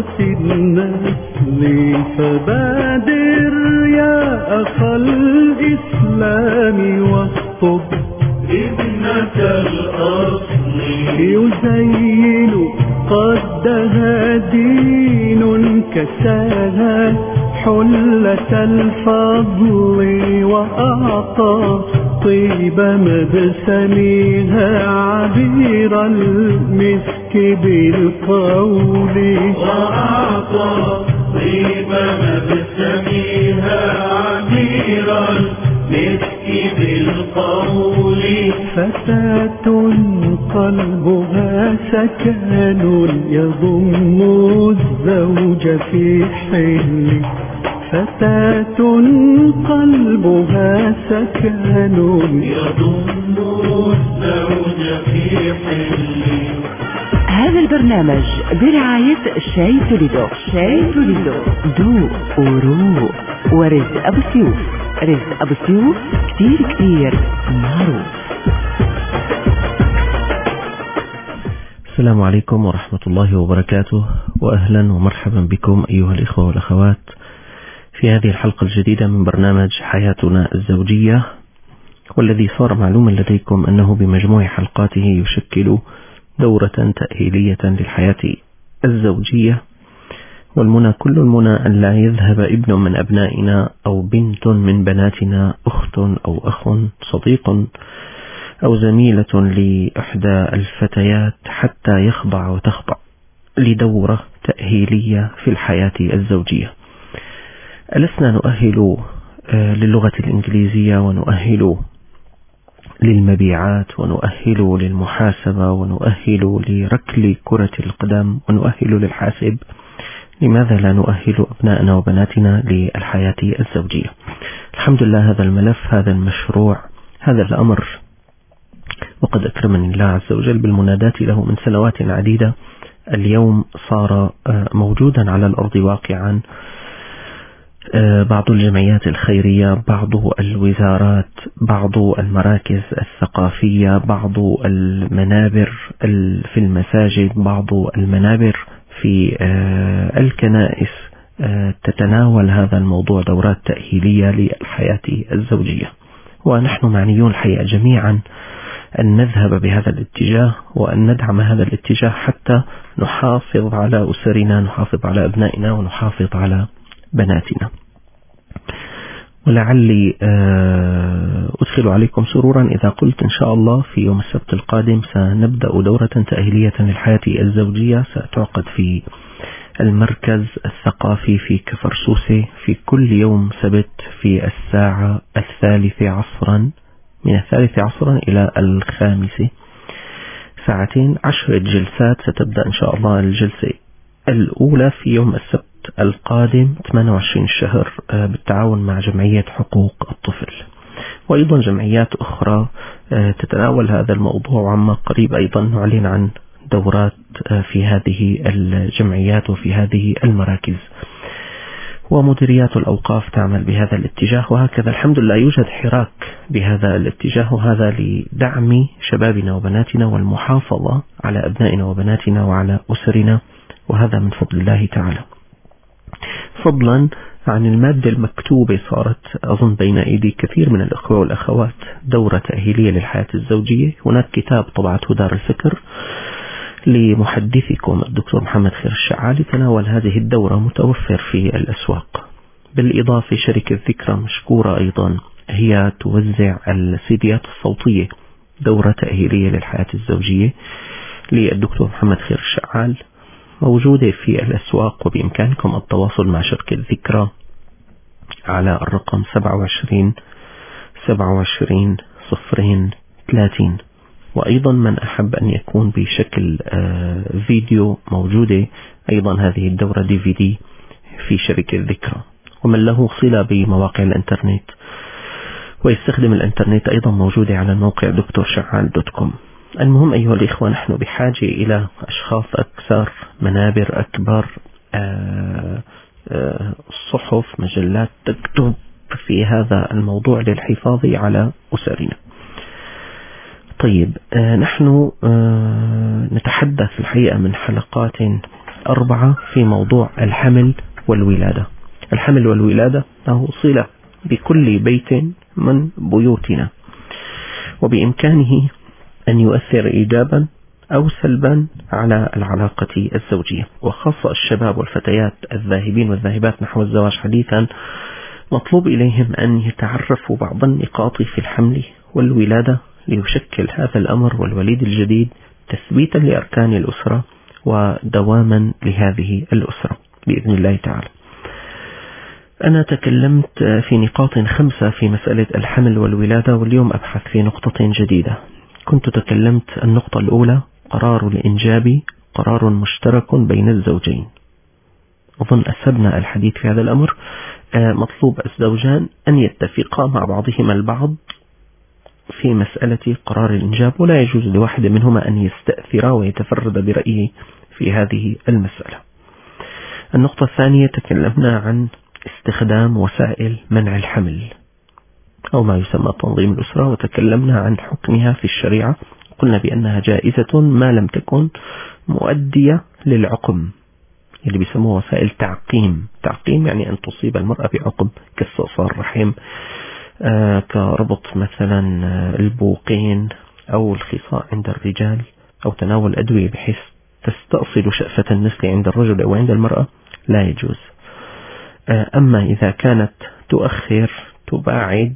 رأس النسل، فبادر يا أخا الإسلام واخطب ابنة الأصل، يزين قدها دين كساها حلة الفضل، وأعطى طيب مبسمها عبير المسك بالقول، وأعطى طيب مبسمها عبير المسك بالقول. فتاة قلبها سكن يضم الزوج في حل، فتاة قلبها سكن يضم الزوج في حل. هذا البرنامج برعاية شاي توليدو. شاي توليدو ذوق وروق. ورزق أبو سيوف. رزق أبو سيوف كتير كتير معروف. السلام عليكم ورحمة الله وبركاته، وأهلا ومرحبا بكم أيها الإخوة والأخوات في هذه الحلقة الجديدة من برنامج حياتنا الزوجية، والذي صار معلوما لديكم أنه بمجموع حلقاته يشكل دورة تأهيلية للحياة الزوجية. والمنى كل المنى أن لا يذهب ابن من أبنائنا أو بنت من بناتنا، أخت أو أخ، صديق أو زميلة لإحدى الفتيات حتى يخضع وتخضع لدورة تأهيلية في الحياة الزوجية. ألسنا نؤهل للغة الإنجليزية، ونؤهل للمبيعات، ونؤهل للمحاسبة، ونؤهل لركل كرة القدم، ونؤهل للحاسب؟ لماذا لا نؤهل أبنائنا وبناتنا للحياة الزوجية؟ الحمد لله، هذا الملف، هذا المشروع، هذا الأمر وقد أكرمني الله عز وجل بالمنادات له من سنوات عديدة، اليوم صار موجودا على الأرض واقعا. بعض الجمعيات الخيرية، بعض الوزارات، بعض المراكز الثقافية، بعض المنابر في المساجد، بعض المنابر في الكنائس تتناول هذا الموضوع، دورات تأهيلية للحياة الزوجية. ونحن معنيون الحقيقة جميعا أن نذهب بهذا الاتجاه، وأن ندعم هذا الاتجاه حتى نحافظ على أسرنا، نحافظ على أبنائنا، ونحافظ على بناتنا. ولعلي أدخل عليكم سرورا إذا قلت إن شاء الله في يوم السبت القادم سنبدأ دورة تأهيلية للحياة الزوجية، ستعقد في المركز الثقافي في كفرسوسة في كل يوم سبت في الساعة 3 عصرا، من 3 عصرا إلى 5، ساعتين، 10 جلسات. ستبدأ إن شاء الله الجلسة الأولى في يوم السبت القادم 28 الشهر بالتعاون مع جمعية حقوق الطفل، وأيضا جمعيات أخرى تتناول هذا الموضوع. وعما قريب أيضا نعلن عن دورات في هذه الجمعيات وفي هذه المراكز، ومديريات الأوقاف تعمل بهذا الاتجاه، وهكذا الحمد لله يوجد حراك بهذا الاتجاه، وهذا لدعم شبابنا وبناتنا والمحافظة على أبنائنا وبناتنا وعلى أسرنا، وهذا من فضل الله تعالى. فضلا عن المادة المكتوبة، صارت أظن بين أيدي كثير من الأخوة والأخوات دورة تأهيلية للحياة الزوجية. هناك كتاب طبعته دار الفكر لمحدثكم الدكتور محمد خير الشعالي تناول هذه الدورة، متوفر في الأسواق. بالإضافة شركة ذكرى مشكورة أيضا، هي توزع السيديات الصوتية، دورة تأهيلية للحياة الزوجية للدكتور محمد خير الشعال، موجودة في الأسواق، وبإمكانكم التواصل مع شركة ذكرى على الرقم 27 27 030. وأيضا من أحب أن يكون بشكل فيديو، موجودة أيضا هذه الدورة DVD في شركة ذكرى. ومن له صلة بمواقع الإنترنت ويستخدم الإنترنت أيضا موجودة على الموقع دكتورشعال.com. المهم أيها الإخوة، نحن بحاجة إلى أشخاص أكثر، منابر أكبر، صحف، مجلات تكتب في هذا الموضوع للحفاظ على أسرنا. طيب، نحن نتحدث الحقيقة من حلقات 4 في موضوع الحمل والولادة. الحمل والولادة له صلة بكل بيت من بيوتنا، وبإمكانه أن يؤثر إيجابا أو سلبا على العلاقة الزوجية، وخاصة الشباب والفتيات الذاهبين والذاهبات نحو الزواج حديثا مطلوب إليهم أن يتعرفوا بعض النقاط في الحمل والولادة ليشكل هذا الأمر والوليد الجديد تثبيتا لأركان الأسرة ودواما لهذه الأسرة بإذن الله تعالى. أنا تكلمت في نقاط 5 في مسألة الحمل والولادة، واليوم أبحث في نقطة جديدة. كنت تكلمت النقطة الأولى: قرار الإنجاب قرار مشترك بين الزوجين. أظن أسبنا الحديث في هذا الأمر. مطلوب الزوجان أن يتفقا مع بعضهما البعض في مسألة قرار الإنجاب، ولا يجوز لواحد منهما أن يستأثر ويتفرد برأيه في هذه المسألة. النقطة الثانية تكلمنا عن استخدام وسائل منع الحمل أو ما يسمى تنظيم الأسرة، وتكلمنا عن حكمها في الشريعة. قلنا بأنها جائزة ما لم تكن مؤدية للعقم، اللي بيسموه وسائل تعقيم. تعقيم يعني أن تصيب المرأة بعقم كاستئصال الرحم، كربط مثلا البوقين أو الخصاء عند الرجال، أو تناول أدوية بحيث تستأصل شأفة النسل عند الرجل أو عند المرأة، لا يجوز. أما إذا كانت تؤخر تباعد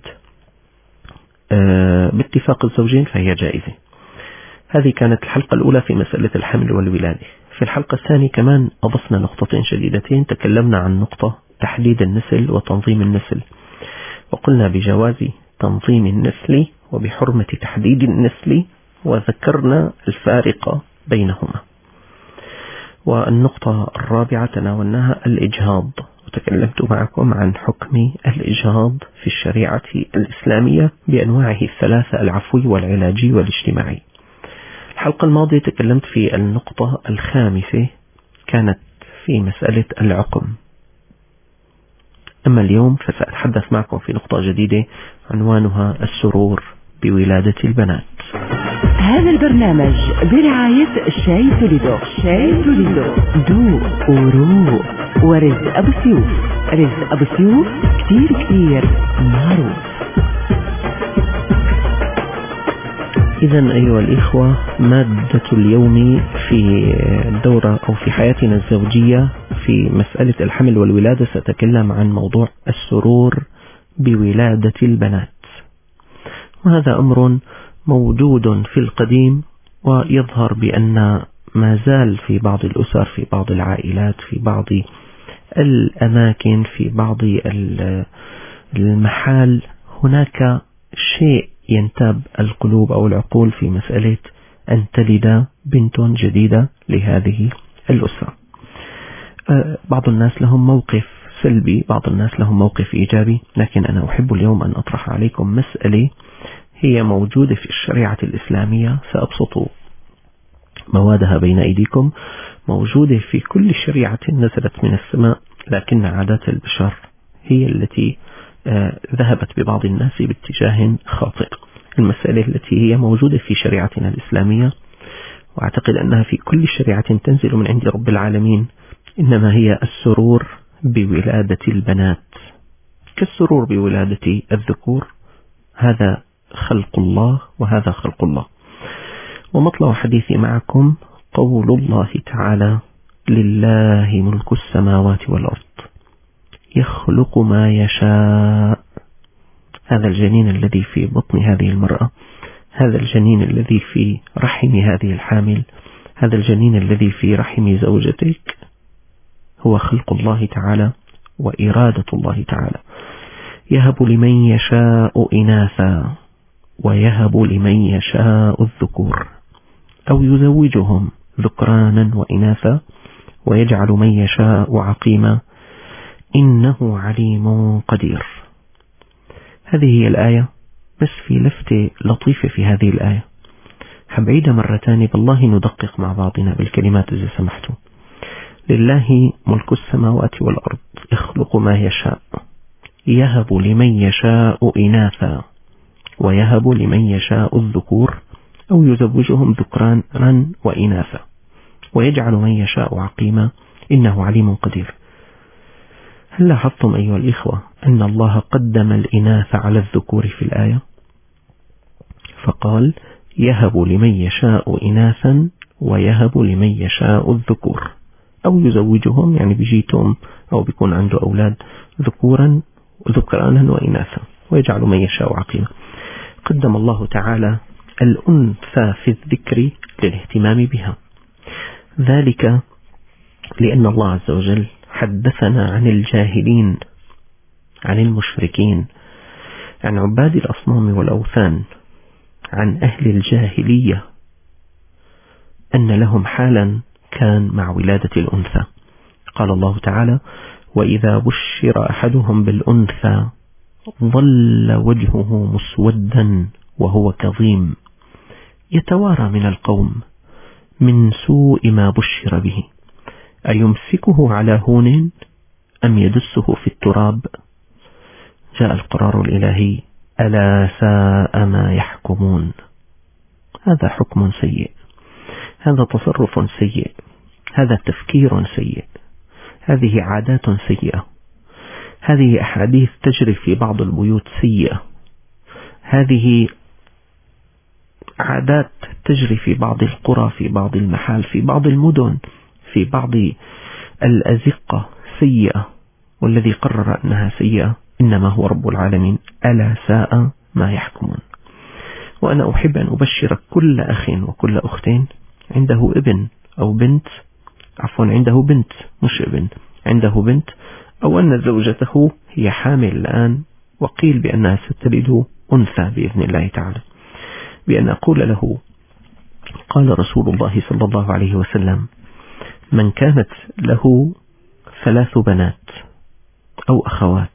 باتفاق الزوجين فهي جائزة. هذه كانت الحلقة الأولى في مسألة الحمل والولادة. في الحلقة الثانية كمان أضفنا نقطتين شديدتين. تكلمنا عن نقطة تحديد النسل وتنظيم النسل، وقلنا بجواز تنظيم النسل وبحرمة تحديد النسل، وذكرنا الفارق بينهما. والنقطة الرابعة تناولناها الإجهاض، وتكلمت معكم عن حكم الإجهاض في الشريعة الإسلامية بأنواعه الثلاثة: العفوي والعلاجي والاجتماعي. الحلقة الماضية تكلمت في النقطة الخامسة، كانت في مسألة العقم. أما اليوم فسأتحدث معكم في نقطة جديدة عنوانها السرور بولادة البنات. هذا البرنامج برعاية شاي توليدو. شاي توليدو دو ورو ورزق أبو سيوف. رزق أبو سيوف كتير معروف. إذا أيها الإخوة، مادة اليوم في الدورة أو في حياتنا الزوجية في مسألة الحمل والولادة سأتكلم عن موضوع السرور بولادة البنات. وهذا أمر موجود في القديم، ويظهر بأن ما زال في بعض الأسر، في بعض العائلات، في بعض الأماكن، في بعض المحال هناك شيء ينتاب القلوب أو العقول في مسألة أن تلد بنت جديدة لهذه الأسرة. بعض الناس لهم موقف سلبي، بعض الناس لهم موقف إيجابي، لكن أنا أحب اليوم أن أطرح عليكم مسألة هي موجودة في الشريعة الإسلامية، سأبسط موادها بين أيديكم. موجودة في كل شريعة نزلت من السماء، لكن عادات البشر هي التي ذهبت ببعض الناس باتجاه خاطئ. المسألة التي هي موجودة في شريعتنا الإسلامية، وأعتقد أنها في كل شريعة تنزل من عند رب العالمين، إنما هي السرور بولادة البنات كالسرور بولادة الذكور. هذا خلق الله وهذا خلق الله. ومطلع حديثي معكم قول الله تعالى: لله ملك السماوات والأرض يخلق ما يشاء. هذا الجنين الذي في بطن هذه المرأة، هذا الجنين الذي في رحم هذه الحامل، هذا الجنين الذي في رحم زوجتك، هو خلق الله تعالى وإرادة الله تعالى. يهب لمن يشاء إناثا ويهب لمن يشاء الذكور، أو يزوجهم ذكرانا وإناثا ويجعل من يشاء عقيما إنه عليم قدير. هذه هي الآية، بس في لفتة لطيفة في هذه الآية حبعيدة مرة تانية، بالله ندقق مع بعضنا بالكلمات إذا سمحتوا. لله ملك السماوات والأرض يخلق ما يشاء، يهب لمن يشاء إناثا ويهب لمن يشاء الذكور، أو يزوجهم ذكرانا وإناثا ويجعل من يشاء عقيما إنه عليم قدير. هل لاحظتم أيها الإخوة أن الله قدم الإناث على الذكور في الآية؟ فقال يهب لمن يشاء إناثا ويهب لمن يشاء الذكور، أو يزوجهم يعني بيجيتهم أو بيكون عنده أولاد ذكرانا وإناثا ويجعل من يشاء عقيما. قدم الله تعالى الأنثى في الذكر للاهتمام بها، ذلك لأن الله عز وجل حدثنا عن الجاهلين، عن المشركين، عن عباد الأصنام والأوثان، عن أهل الجاهلية، أن لهم حالا كان مع ولادة الأنثى. قال الله تعالى وإذا بشر أحدهم بالأنثى ظل وجهه مسودا وهو كظيم يتوارى من القوم من سوء ما بشر به أيمسكه على هون أم يدسه في التراب. جاء القرار الإلهي ألا ساء ما يحكمون. هذا حكم سيء، هذا تصرف سيء، هذا تفكير سيء، هذه عادات سيئة، هذه أحاديث تجري في بعض البيوت سيئة، هذه عادات تجري في بعض القرى، في بعض المحال، في بعض المدن، في بعض الأزقة سيئة، والذي قرر أنها سيئة إنما هو رب العالمين. ألا ساء ما يحكمون. وأنا أحب أن أبشر كل أخ وكل أخت عنده ابن أو بنت، عنده بنت مش ابن، عنده بنت، أو أن زوجته هي حامل الآن وقيل بأنها ستلد أنثى بإذن الله تعالى، بأن أقول له قال رسول الله صلى الله عليه وسلم من كانت له 3 بنات أو أخوات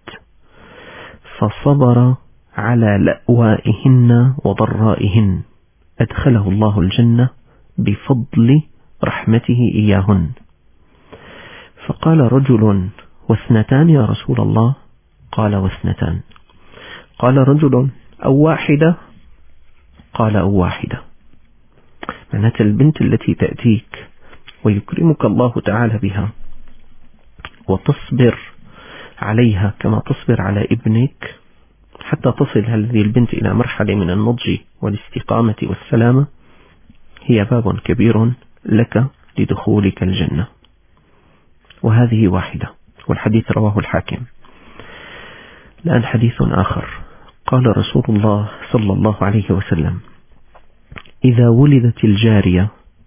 فصبر على لأوائهن وضرائهن أدخله الله الجنة بفضل رحمته إياهن. فقال رجل و2 يا رسول الله؟ قال و2. قال رجل أو واحدة؟ قال أو واحدة. معنات البنت التي تأتيك ويكرمك الله تعالى بها وتصبر عليها كما تصبر على ابنك حتى تصل هذه البنت إلى مرحلة من النضج والاستقامة والسلامة، هي باب كبير لك لدخولك الجنة. وهذه واحدة، والحديث رواه الحاكم. الآن حديث آخر. قال رسول الله صلى الله عليه وسلم إذا ولدت الجارية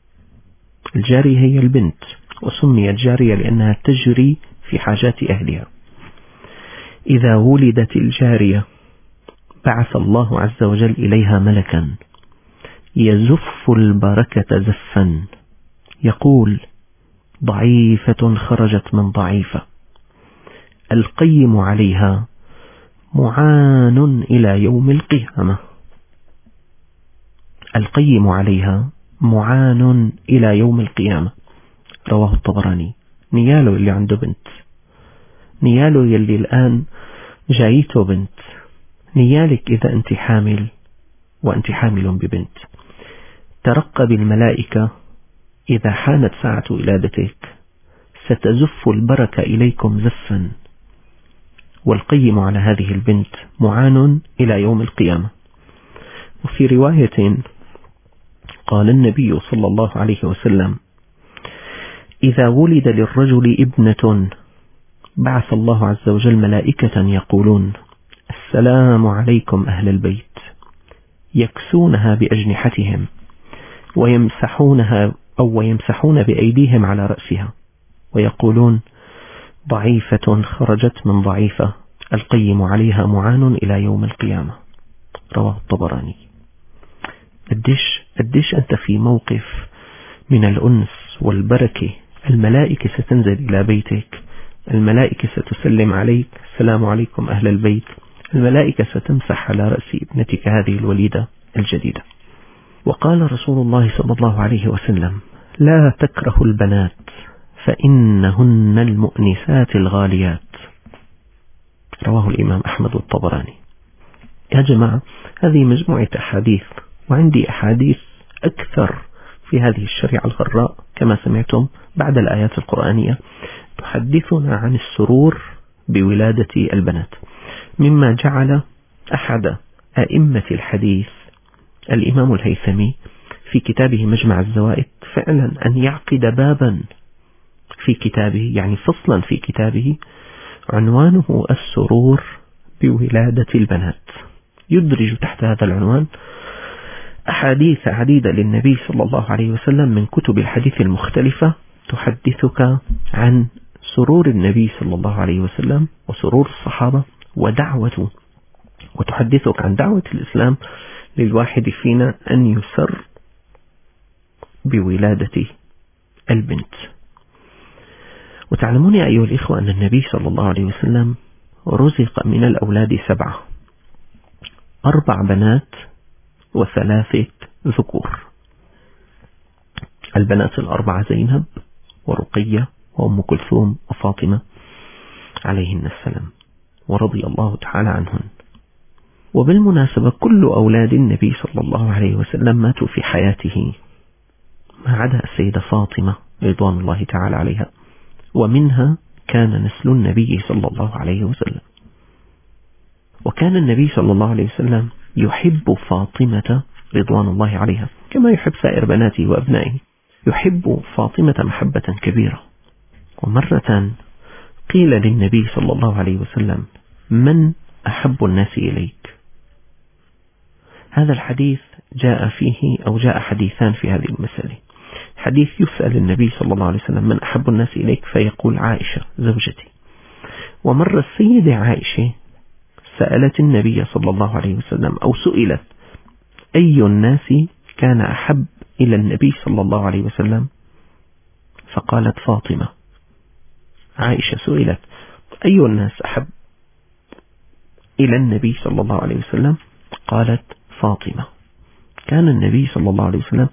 هي البنت، وسميت جارية لأنها تجري في حاجات أهلها. إذا ولدت الجارية بعث الله عز وجل إليها ملكا يزف البركة زفا يقول ضعيفة خرجت من ضعيفة القيم عليها معان إلى يوم القيامة. القيم عليها معان إلى يوم القيامة. رواه الطبراني. نياله اللي عنده بنت، نياله يلي الآن جايته بنت، نيالك إذا أنت حامل وأنت حامل ببنت، ترقب الملائكة إذا حانت ساعة ولادتك ستزف البركة إليكم زفا، والقيم على هذه البنت معان إلى يوم القيامة. وفي رواية قال النبي صلى الله عليه وسلم إذا ولد للرجل ابنة بعث الله عز وجل ملائكة يقولون السلام عليكم أهل البيت، يكسونها بأجنحتهم ويمسحون بأيديهم على رأسها ويقولون ضعيفة خرجت من ضعيفة القيم عليها معان إلى يوم القيامة. رواه الطبراني. قديش أنت في موقف من الأنس والبركة. الملائكة ستنزل إلى بيتك، الملائكة ستسلم عليك السلام عليكم أهل البيت، الملائكة ستمسح على رأس ابنتك هذه الوليدة الجديدة. وقال رسول الله صلى الله عليه وسلم لا تكره البنات فإنهن المؤنسات الغاليات. رواه الإمام أحمد والطبراني. يا جماعة هذه مجموعة أحاديث، وعندي أحاديث أكثر في هذه الشريعة الغراء كما سمعتم بعد الآيات القرآنية تحدثنا عن السرور بولادة البنات، مما جعل أحد أئمة الحديث الإمام الهيثمي في كتابه مجمع الزوائد فعلا أن يعقد بابا في كتابه، يعني فصلا في كتابه، عنوانه السرور بولادة البنات، يدرج تحت هذا العنوان أحاديث عديدة للنبي صلى الله عليه وسلم من كتب الحديث المختلفة تحدثك عن سرور النبي صلى الله عليه وسلم وسرور الصحابة ودعوته، وتحدثك عن دعوة الإسلام للواحد فينا أن يسر بولادة البنت. وتعلمون يا أيها الإخوة أن النبي صلى الله عليه وسلم رزق من الأولاد 7، 4 بنات و3 ذكور. البنات ال4 زينب ورقية وأم كلثوم وفاطمة عليهن السلام ورضي الله تعالى عنهن. وبالمناسبة كل أولاد النبي صلى الله عليه وسلم ماتوا في حياته ما عدا السيدة فاطمة رضوان الله تعالى عليها، ومنها كان نسل النبي صلى الله عليه وسلم. وكان النبي صلى الله عليه وسلم يحب فاطمة رضوان الله عليها كما يحب سائر بناته وأبنائه، يحب فاطمة محبة كبيرة. ومرة قيل للنبي صلى الله عليه وسلم: من أحب الناس إليك؟ هذا الحديث جاء فيه أو جاء حديثان في هذه المسألة. حديث يسأل النبي صلى الله عليه وسلم: من أحب الناس إليك؟ فيقول: عائشة زوجتي. ومرة السيدة عائشة سألت النبي صلى الله عليه وسلم أو سئلت: أي الناس كان أحب إلى النبي صلى الله عليه وسلم؟ فقالت: فاطمة. عائشة سئلت: أي الناس أحب إلى النبي صلى الله عليه وسلم؟ قالت: فاطمة. كان النبي صلى الله عليه وسلم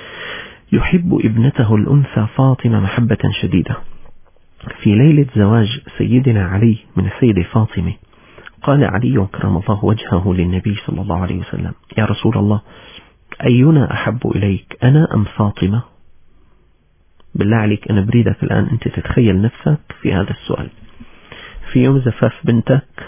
يحب ابنته الأنثى فاطمة محبة شديدة. في ليلة زواج سيدنا علي من السيدة فاطمة قال علي كرم الله وجهه للنبي صلى الله عليه وسلم: يا رسول الله، أينا أحب إليك، أنا أم فاطمة؟ بالله عليك أنا بريدك الآن أنت تتخيل نفسك في هذا السؤال. في يوم زفاف بنتك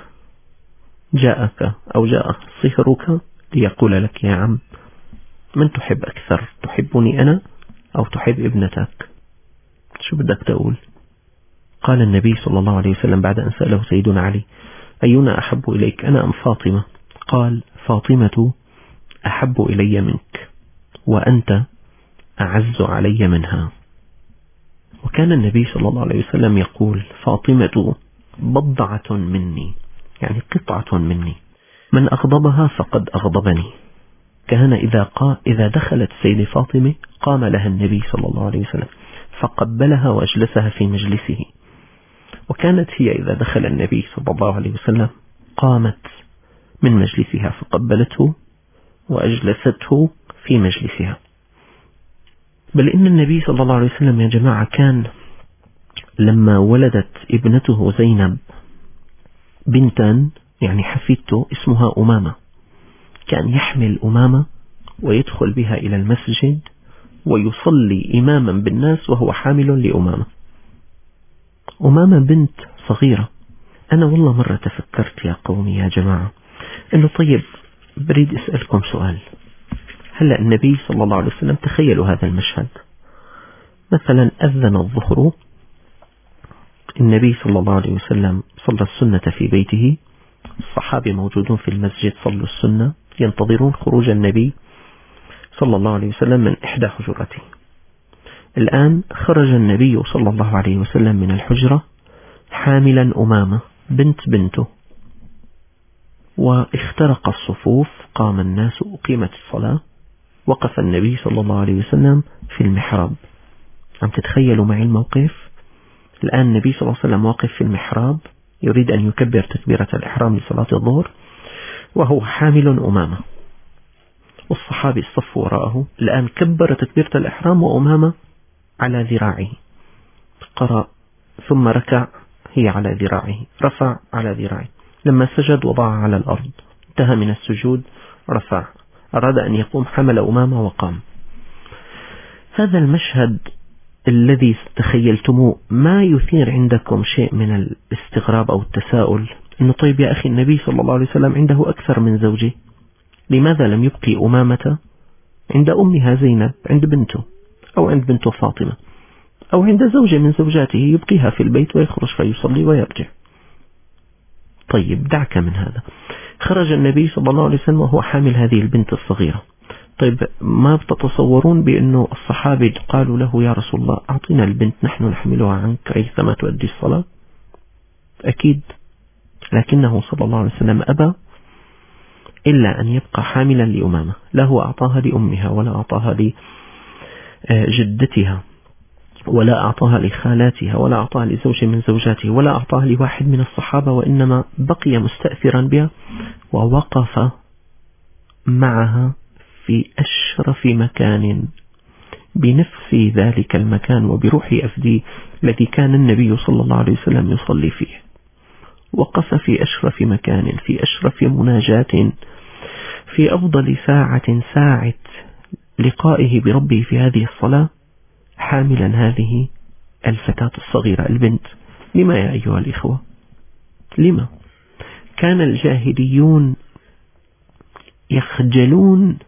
جاءك أو جاء صهرك ليقول لك: يا عم، من تحب أكثر، تحبني أنا أو تحب ابنتك؟ شو بدك تقول؟ قال النبي صلى الله عليه وسلم بعد أن سأله سيدنا علي: أينا أحب إليك، أنا أم فاطمة؟ قال: فاطمة أحب إلي منك، وأنت أعز علي منها. وكان النبي صلى الله عليه وسلم يقول: فاطمة بضعة مني، يعني قطعة مني، من أغضبها فقد أغضبني. كان إذا دخلت السيدة فاطمة قام لها النبي صلى الله عليه وسلم فقبلها وأجلسها في مجلسه، وكانت هي إذا دخل النبي صلى الله عليه وسلم قامت من مجلسها فقبلته وأجلسته في مجلسها. بل إن النبي صلى الله عليه وسلم يا جماعة كان لما ولدت ابنته زينب بنتا، يعني حفيدته، اسمها أمامة، كان يحمل أمامة ويدخل بها إلى المسجد ويصلي إماما بالناس وهو حامل لأمامة. أمامة بنت صغيرة. أنا والله مرة تفكرت يا قومي يا جماعة إنه طيب بريد أسألكم سؤال. هلأ النبي صلى الله عليه وسلم، تخيلوا هذا المشهد، مثلا أذن الظهر، النبي صلى الله عليه وسلم صلى السنة في بيته، الصحابة موجودون في المسجد صلوا السنة ينتظرون خروج النبي صلى الله عليه وسلم من إحدى حجراته. الآن خرج النبي صلى الله عليه وسلم من الحجرة حاملا أمامة بنته، واخترق الصفوف، قام الناس، أقيمت الصلاة، وقف النبي صلى الله عليه وسلم في المحراب. عم تتخيلوا معي الموقف؟ الآن النبي صلى الله عليه وسلم واقف في المحراب يريد أن يكبر تكبيرة الإحرام لصلاة الظهر وهو حامل أمامة، والصحابي الصف وراءه. الآن كبر تكبيرة الإحرام وأمامة على ذراعه، قرأ ثم ركع، هي على ذراعه، رفع على ذراعه، لما سجد وضعها على الأرض، انتهى من السجود، رفع، أراد أن يقوم، حمل أمامة وقام. هذا المشهد الذي تخيلتموه ما يثير عندكم شيء من الاستغراب أو التساؤل؟ إنه طيب يا أخي، النبي صلى الله عليه وسلم عنده أكثر من زوجة، لماذا لم يبقي أمامة عند أمها زينب عند بنته، أو عند بنته فاطمة، أو عند زوجة من زوجاته يبقيها في البيت ويخرج فيصلي ويرجع؟ طيب دعك من هذا. خرج النبي صلى الله عليه وسلم وهو حامل هذه البنت الصغيرة. طيب ما بتتصورون بأنه الصحابة قالوا له يا رسول الله أعطينا البنت نحن نحملها عنك ريثما تؤدي الصلاة؟ أكيد. لكنه صلى الله عليه وسلم أبى إلا أن يبقى حاملا لأمامة. لا هو أعطاها لأمها، ولا أعطاها لجدتها، ولا أعطاها لخالاتها، ولا أعطاها لزوج من زوجاته، ولا أعطاها لواحد من الصحابة، وإنما بقي مستأثرا بها ووقف معها في أشرف مكان بنفس ذلك المكان وبروح أفدي الذي كان النبي صلى الله عليه وسلم يصلي فيه. وقف في أشرف مكان، في أشرف مناجاة، في أفضل ساعة لقائه بربه في هذه الصلاة، حاملا هذه الفتاة الصغيرة البنت. لما يا أيها الإخوة؟ لما؟ كان الجاهليون يخجلون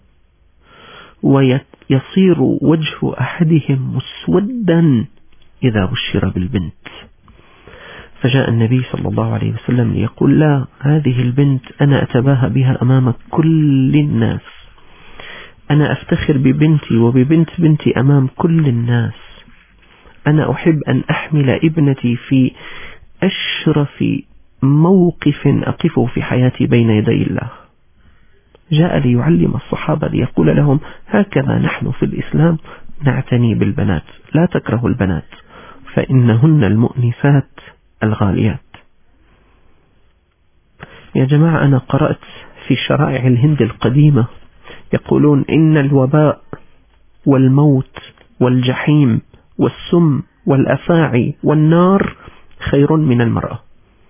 ويصير وجه أحدهم مسودا إذا بشر بالبنت. فجاء النبي صلى الله عليه وسلم ليقول لا، هذه البنت أنا أتباهى بها أمام كل الناس، أنا أفتخر ببنتي وببنت بنتي أمام كل الناس، أنا أحب أن أحمل ابنتي في أشرف موقف أقفه في حياتي بين يدي الله. جاء ليعلم الصحابة ليقول لهم هكذا نحن في الإسلام نعتني بالبنات، لا تكرهوا البنات فإنهن المؤنسات الغاليات. يا جماعة، أنا قرأت في شرائع الهند القديمة يقولون إن الوباء والموت والجحيم والسم والأفاعي والنار خير من المرأة.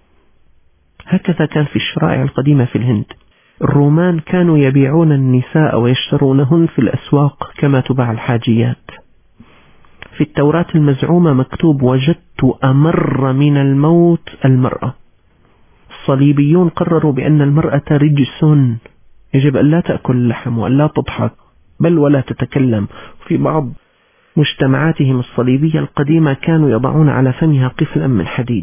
هكذا كان في الشرائع القديمة في الهند. الرومان كانوا يبيعون النساء ويشترونهن في الأسواق كما تباع الحاجيات. في التوراة المزعومة مكتوب وجدت أمر من الموت المرأة. الصليبيون قرروا بأن المرأة رجس، يجب أن لا تأكل اللحم وأن لا تضحك بل ولا تتكلم. في بعض مجتمعاتهم الصليبية القديمة كانوا يضعون على فمها قفلا من حديد.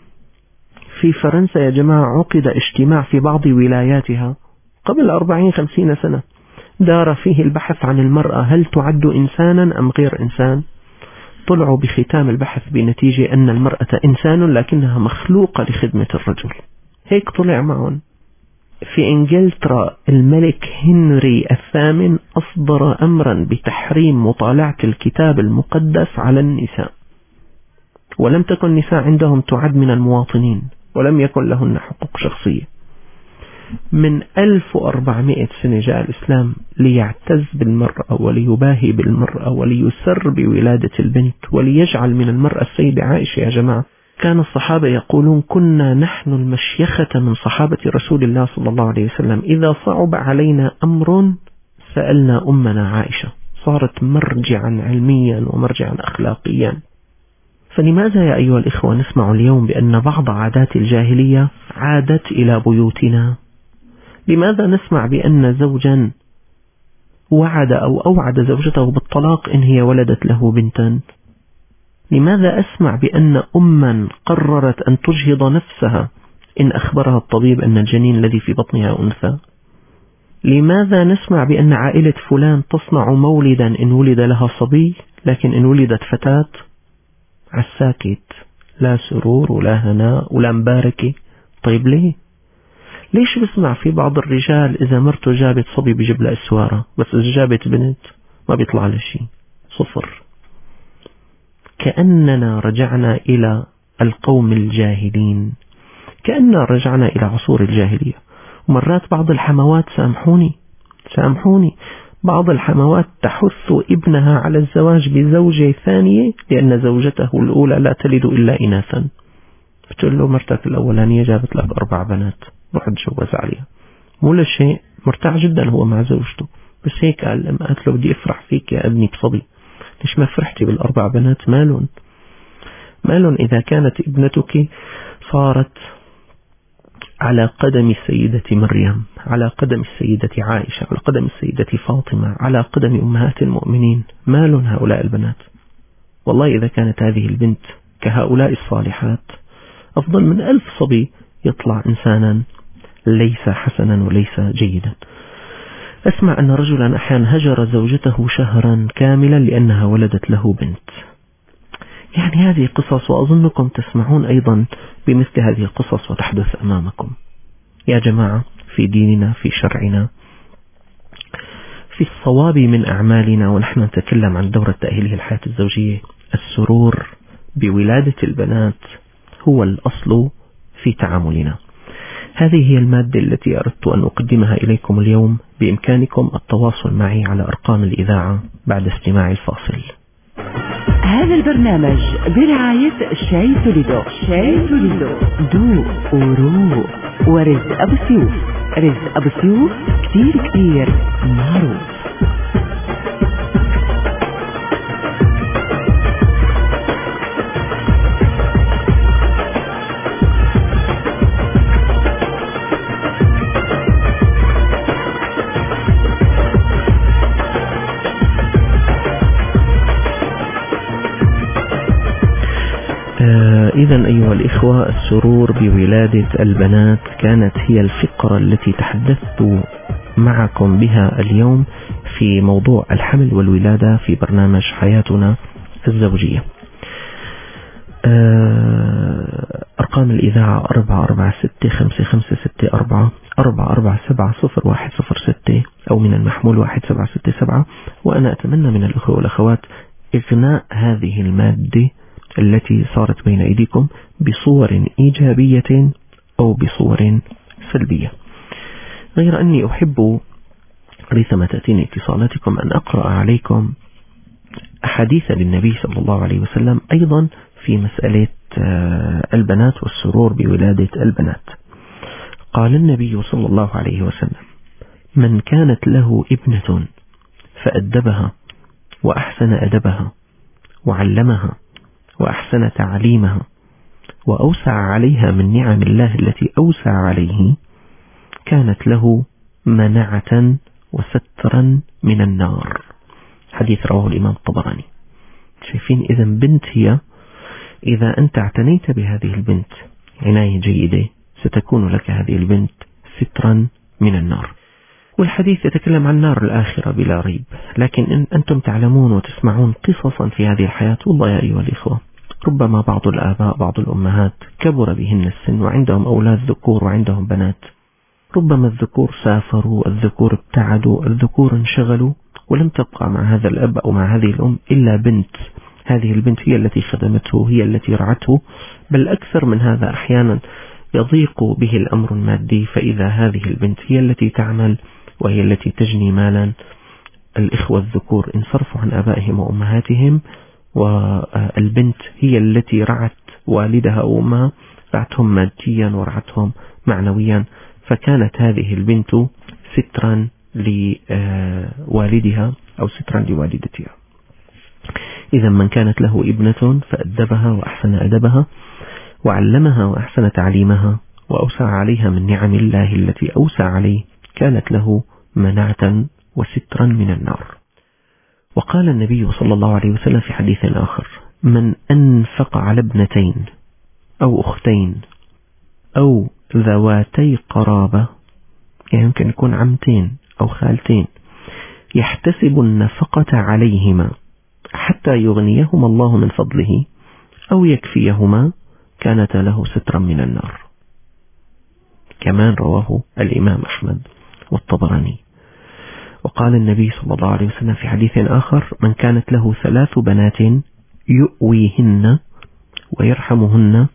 في فرنسا يا جماعة عقد اجتماع في بعض ولاياتها قبل 40-50 سنة دار فيه البحث عن المرأة، هل تعد إنسانا أم غير إنسان؟ طلعوا بختام البحث بنتيجة أن المرأة إنسان لكنها مخلوقة لخدمة الرجل. هيك طلع معهم. في إنجلترا الملك هنري الثامن أصدر أمرا بتحريم مطالعة الكتاب المقدس على النساء، ولم تكن النساء عندهم تعد من المواطنين ولم يكن لهن حقوق شخصية. من 1400 سنة جاء الإسلام ليعتز بالمرأة وليباهي بالمرأة وليسر بولادة البنت وليجعل من المرأة السيدة عائشة. يا جماعة، كان الصحابة يقولون كنا نحن المشيخة من صحابة رسول الله صلى الله عليه وسلم، إذا صعب علينا أمر سألنا أمنا عائشة، صارت مرجعا علميا ومرجعا أخلاقيا. فلماذا يا أيها الإخوة نسمع اليوم بأن بعض عادات الجاهلية عادت إلى بيوتنا؟ لماذا نسمع بأن زوجا وعد أو أوعد زوجته بالطلاق إن هي ولدت له بنتا؟ لماذا أسمع بأن أما قررت أن تجهض نفسها إن أخبرها الطبيب أن الجنين الذي في بطنها أنثى؟ لماذا نسمع بأن عائلة فلان تصنع مولدا إن ولد لها صبي، لكن إن ولدت فتاة عالساكت، لا سرور ولا هناء ولا مباركة؟ طيب ليه؟ ليش بسمع في بعض الرجال إذا مرته جابت صبي بيجيب لها إسوارة، بس إذا جابت بنت ما بيطلع له شيء، صفر؟ كأننا رجعنا إلى القوم الجاهلين، كأننا رجعنا إلى عصور الجاهلية. ومرات بعض الحموات سامحوني بعض الحموات تحث ابنها على الزواج بزوجة ثانية لأن زوجته الأولى لا تلد إلا إناثا. بتقول له مرتك الأولانية جابت لك 4 بنات، روح تجوز عليها. مو لشيء، مرتاح جدا هو مع زوجته، بس هيك قالت له بدي أفرح فيك يا ابني بصبي، ليش ما فرحتي بالأربع بنات؟ مال إذا كانت ابنتك صارت على قدم السيدة مريم، على قدم السيدة عائشة، على قدم السيدة فاطمة، على قدم أمهات المؤمنين. مال هؤلاء البنات. والله إذا كانت هذه البنت كهؤلاء الصالحات أفضل من 1000 صبي يطلع إنسانا ليس حسنا وليس جيدا. أسمع أن رجلا أحيانا هجر زوجته شهرا كاملا لأنها ولدت له بنت. يعني هذه قصص، وأظنكم تسمعون أيضا بمثل هذه القصص وتحدث أمامكم. يا جماعة، في ديننا، في شرعنا، في الصواب من أعمالنا، ونحن نتكلم عن دورة تأهيله الحياة الزوجية، السرور بولادة البنات هو الأصل في تعاملنا. هذه هي المادة التي أردت أن أقدمها إليكم اليوم. بإمكانكم التواصل معي على أرقام الإذاعة بعد استماع الفاصل. هذا البرنامج برعاية شاي توليدو. شاي توليدو دو ورو ورزق أبو سيوف. رزق أبو سيوف كتير معروف. إذن أيها الإخوة، السرور بولادة البنات كانت هي الفقرة التي تحدثت معكم بها اليوم في موضوع الحمل والولادة في برنامج حياتنا الزوجية. أرقام الإذاعة 4465564 4470106 أو من المحمول 1767. وأنا أتمنى من الأخوة والأخوات إغناء هذه المادة التي صارت بين أيديكم بصور إيجابية أو بصور سلبية. غير أني أحب ريثما تأتيني اتصالاتكم أن أقرأ عليكم أحاديث للنبي صلى الله عليه وسلم أيضا في مسألة البنات والسرور بولادة البنات. قال النبي صلى الله عليه وسلم: من كانت له ابنة فأدبها وأحسن أدبها وعلمها وأحسن تعليمها وأوسع عليها من نعم الله التي أوسع عليه، كانت له منعة وسترا من النار. حديث رواه الإمام الطبراني. شايفين؟ إذن بنت هي، إذا أنت اعتنيت بهذه البنت عناية جيدة ستكون لك هذه البنت سترا من النار. والحديث يتكلم عن نار الآخرة بلا ريب، لكن أنتم تعلمون وتسمعون قصصا في هذه الحياة. والله يا أيها الإخوة، ربما بعض الآباء بعض الأمهات كبر بهن السن وعندهم أولاد ذكور وعندهم بنات. ربما الذكور سافروا، الذكور ابتعدوا، الذكور انشغلوا، ولم تبقى مع هذا الأب أو مع هذه الأم إلا بنت. هذه البنت هي التي خدمته، هي التي رعته، بل أكثر من هذا أحيانا يضيق به الأمر المادي، فإذا هذه البنت هي التي تعمل وهي التي تجني مالا. الإخوة الذكور انصرفوا عن آبائهم وأمهاتهم، والبنت هي التي رعت والدها وأمها، رعتهم ماديا ورعتهم معنويا، فكانت هذه البنت سترا لوالدها أو سترا لوالدتها. إذا من كانت له ابنة فأدبها وأحسن أدبها وعلمها وأحسن تعليمها وأوسع عليها من نعم الله التي أوسع عليه، كانت له منعة وسترا من النار. وقال النبي صلى الله عليه وسلم في حديث آخر: من أنفق على ابنتين أو أختين أو ذواتي قرابة، يعني يمكن يكون عمتين أو خالتين، يحتسب النفقة عليهما حتى يغنيهما الله من فضله أو يكفيهما، كانت له سترا من النار. كمان رواه الإمام أحمد والطبراني. وقال النبي صلى الله عليه وسلم في حديث آخر: من كانت له 3 بنات يؤويهن ويرحمهن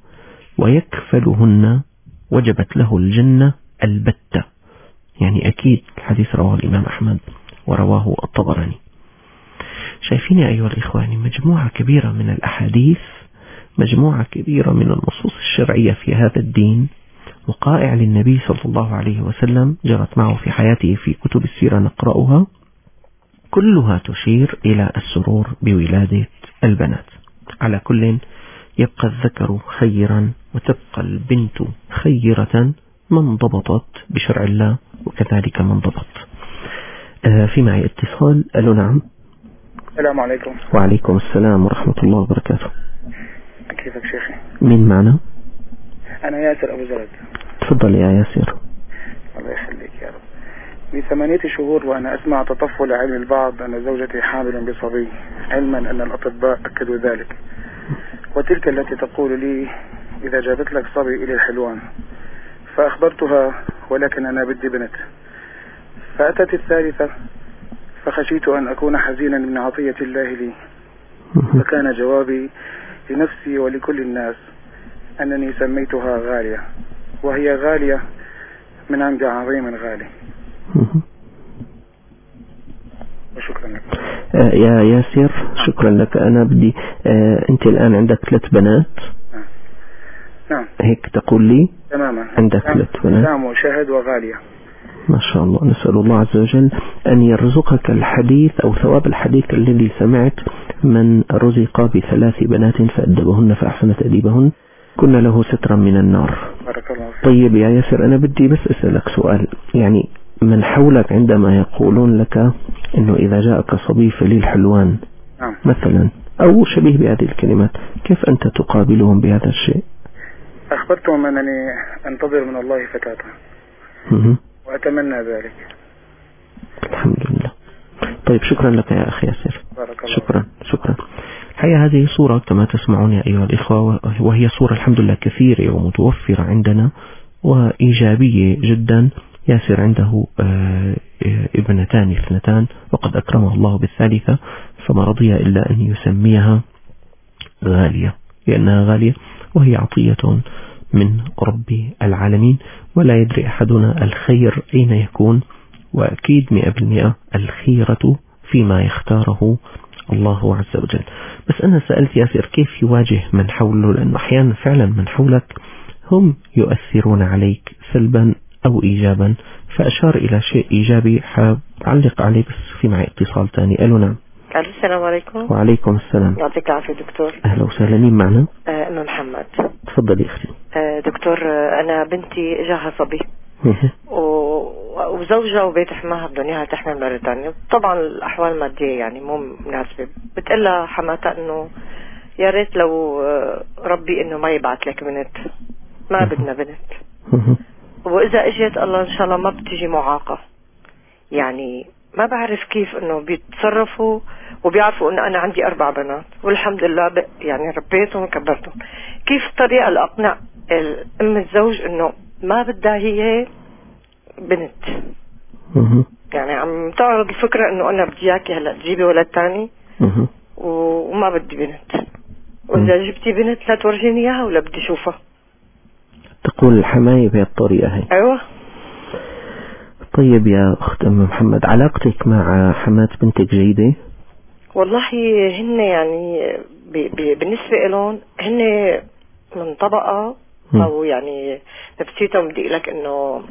ويكفلهن وجبت له الجنة البتة. يعني أكيد الحديث رواه الإمام أحمد ورواه الطبراني. شايفين يا أيها الإخوان، مجموعة كبيرة من الأحاديث، مجموعة كبيرة من النصوص الشرعية في هذا الدين، وقائع للنبي صلى الله عليه وسلم جرت معه في حياته في كتب السيرة نقرأها، كلها تشير إلى السرور بولادة البنات. على كل يبقى الذكر خيرا وتبقى البنت خيرة من ضبطت بشرع الله وكذلك من ضبط. في معي اتصال. ألو نعم. السلام عليكم. وعليكم السلام ورحمة الله وبركاته. كيفك شيخي؟ مين معنا؟ أنا ياسر أبو زرد. تفضل يا ياسر. الله يخليك يا رب. ب8 شهور وأنا أسمع تطفل علم البعض أن زوجتي حامل بصبي، علما أن الأطباء أكدوا ذلك، وتلك التي تقول لي إذا جابت لك صبي إلى الحلوان. فأخبرتها ولكن أنا بدي بنت. فأتت الثالثة فخشيت أن أكون حزينا من عطية الله لي، فكان جوابي لنفسي ولكل الناس أنني سميتها غالية، وهي غالية من عند عظيم غالي. وشكرا لك. يا ياسر شكرا لك. أنا بدي أنت الآن عندك 3 بنات. نعم. هيك تقول لي؟ تماما. عندك 3 بنات. نعم، وشهد وغالية. ما شاء الله. نسأل الله عز وجل أن يرزقك الحديث أو ثواب الحديث الذي سمعت: من رزق ب3 بنات فأدبهن فأحسن تأديبهن كنا له سترا من النار. بارك الله فيك. طيب يا ياسر، أنا بدي بس أسألك سؤال. يعني من حولك عندما يقولون لك إنه إذا جاءك صبي فللحلوان مثلا أو شبيه بهذه الكلمات، كيف أنت تقابلهم بهذا الشيء؟ أخبرتهم أنني أنتظر من الله فتاة وأتمنى ذلك. الحمد لله. طيب شكرا لك يا أخي ياسر. بارك الله. شكرا. الحقيقة هذه صورة كما تسمعون يا أيها الإخوة، وهي صورة الحمد لله كثيرة ومتوفرة عندنا وإيجابية جدا. ياسر عنده 2 وقد أكرمه الله بالثالثة، فما رضي إلا أن يسميها غالية، لأنها غالية وهي عطية من رب العالمين، ولا يدري أحدنا الخير أين يكون، وأكيد 100% الخيرة فيما يختاره الله عز وجل. بس أنا سألت ياسر كيف يواجه من حوله، لأنه أحيانا فعلا من حولك هم يؤثرون عليك سلبا أو إيجابا، فأشار إلى شيء إيجابي حاب أعلق عليه. بس في معي اتصال ثاني. ألو نعم. السلام عليكم. وعليكم السلام. يعطيك العافية دكتور. أهلا وسهلا. مين معنا؟ أم محمد. تفضلي أختي. دكتور، أنا بنتي جاها صبي وزوجها وبيت حماها بدهم اياها تحمل مرة ثانية. طبعا الأحوال المادية يعني مو مناسبة. بتقلها حماتها إنه يا ريت لو ربي إنه ما يبعث لك بنت، ما بدنا بنت، وإذا اجت الله إن شاء الله ما بتجي معاقة. يعني ما بعرف كيف إنه بيتصرفوا وبيعرفوا إنه أنا عندي 4 بنات والحمد لله يعني ربيتهم وكبرتهم. كيف الطريقة اللي أقنع أم الزوج إنه ما بدها هي بنت؟ يعني عم تعرض الفكرة إنه أنا بدي إياكي هلا تجيبي ولد تاني وما بدي بنت، وإذا جبتي بنت لا تورجيني إياها ولا بدي شوفها. تقول الحماية بهالطريقة هي. أيوة. طيب يا أخت أم محمد، علاقتك مع حمات بنتك جيدة؟ والله هن يعني بالنسبة لهم هن من طبقة أو يعني نفسيتهم بدي لك إنه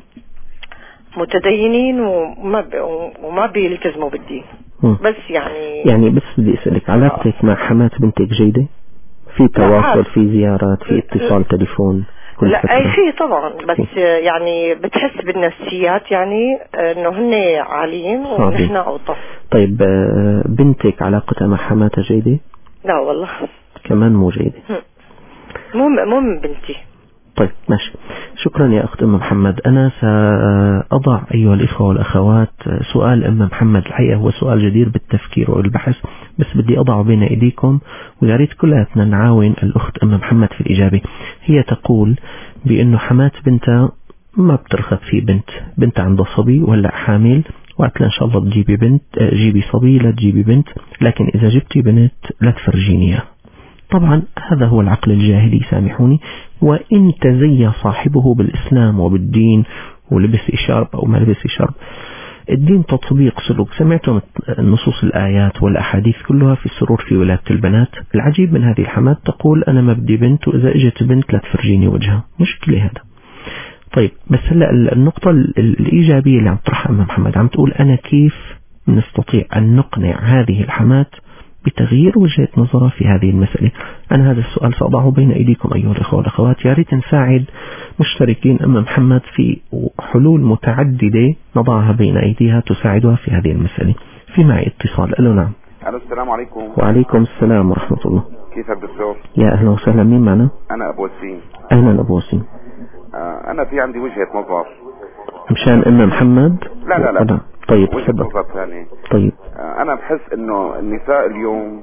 متدينين وما بيلتزموا بالدين. بس يعني بس بدي أسألك، علاقتك مع حمات بنتك جيدة؟ في تواصل، في زيارات، في اتصال تليفون؟ لا أي شيء طبعا، بس يعني بتحس بالنفسيات يعني إنه هن عاليين ونحن أوطى. طيب بنتك علاقتها مع حماتها جيدة؟ لا والله كمان مو جيدة. مو من بنتي. طيب ماشي. شكرا يا أخت أم محمد. أنا سأضع أيها الإخوة والأخوات سؤال أم محمد، الحقيقة هو سؤال جدير بالتفكير والبحث، بس بدي أضعه بين أيديكم وياريت كلاتنا نعاون الأخت أم محمد في الإجابة. هي تقول بأنه حمات بنتها ما بترغب في بنت عندها صبي ولا حامل، وقت إن شاء الله تجيبي بنت، جيبي صبي لا تجيبي بنت، لكن إذا جبتي بنت لا تفرجينيها. طبعا هذا هو العقل الجاهلي، سامحوني، وإن تزي صاحبه بالإسلام وبالدين ولبس إشارب أو ما لبس إشارب، الدين تطبيق سلوك. سمعتم النصوص الآيات والأحاديث كلها في السرور في ولادة البنات. العجيب من هذه الحمات تقول أنا ما بدي بنت، وإذا إجت بنت لا تفرجيني وجهها. مشكلة هذا. طيب بس هلا النقطة الإيجابية اللي عم تطرحها أم محمد، عم تقول أنا كيف نستطيع أن نقنع هذه الحماة بتغيير وجهة نظرها في هذه المسألة؟ أنا هذا السؤال سأضعه بين أيديكم أيها الأخوة والأخوات. يا ريت نساعد مشتركين أم محمد في حلول متعددة نضعها بين أيديها تساعدها في هذه المسألة. في معي اتصال. ألو نعم. ألو السلام عليكم. وعليكم السلام ورحمة الله. كيفك دكتور؟ يا أهلا وسهلا. مين معنا؟ أنا أبو وسيم. أهلا أبو وسيم. أنا في عندي وجهة نظر مشان أم محمد؟ لا. طيب وجهة تفضل. نظر ثانية. طيب. أنا بحس إنه النساء اليوم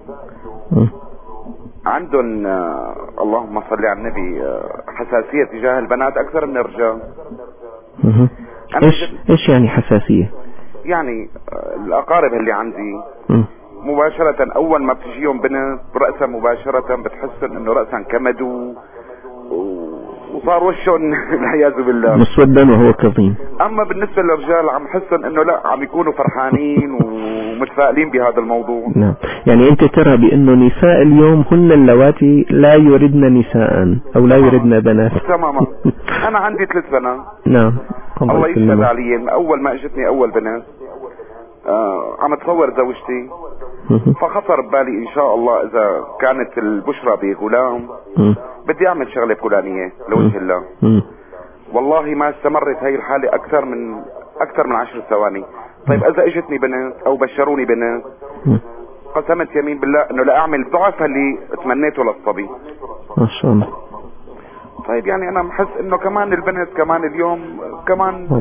عندهم اللهم صل على النبي حساسية تجاه البنات أكثر من الرجال. إيش يعني حساسية؟ يعني الأقارب اللي عندي مباشرة أول ما بتجيهم بنت رأسا مباشرة بتحسن إنه رأسا كمدوا وصار وشهم والعياذ بالله مسودا وهو كظيم. اما بالنسبة للرجال عم حسن انه لا، عم يكونوا فرحانين ومتفائلين بهذا الموضوع. نعم. يعني انت ترى بانه نساء اليوم هن اللواتي لا يردن نساء او لا يردن بنات. تماما. انا عندي 3 بنات. نعم. الله يشهد علي. اول ما اجتني اول بنت عم تصور زوجتي، فخطر ببالي ان شاء الله اذا كانت البشرى بغلام بدي اعمل شغلة فلانية لوجه الله. والله ما استمرت هاي الحالة اكثر من 10 ثواني. طيب اذا اجتني بنت او بشروني بنت قسمت يمين بالله انه لا اعمل ضعف اللي تمنيته للصبي. ما شاء الله. طيب يعني انا بحس انه كمان البنت كمان اليوم كمان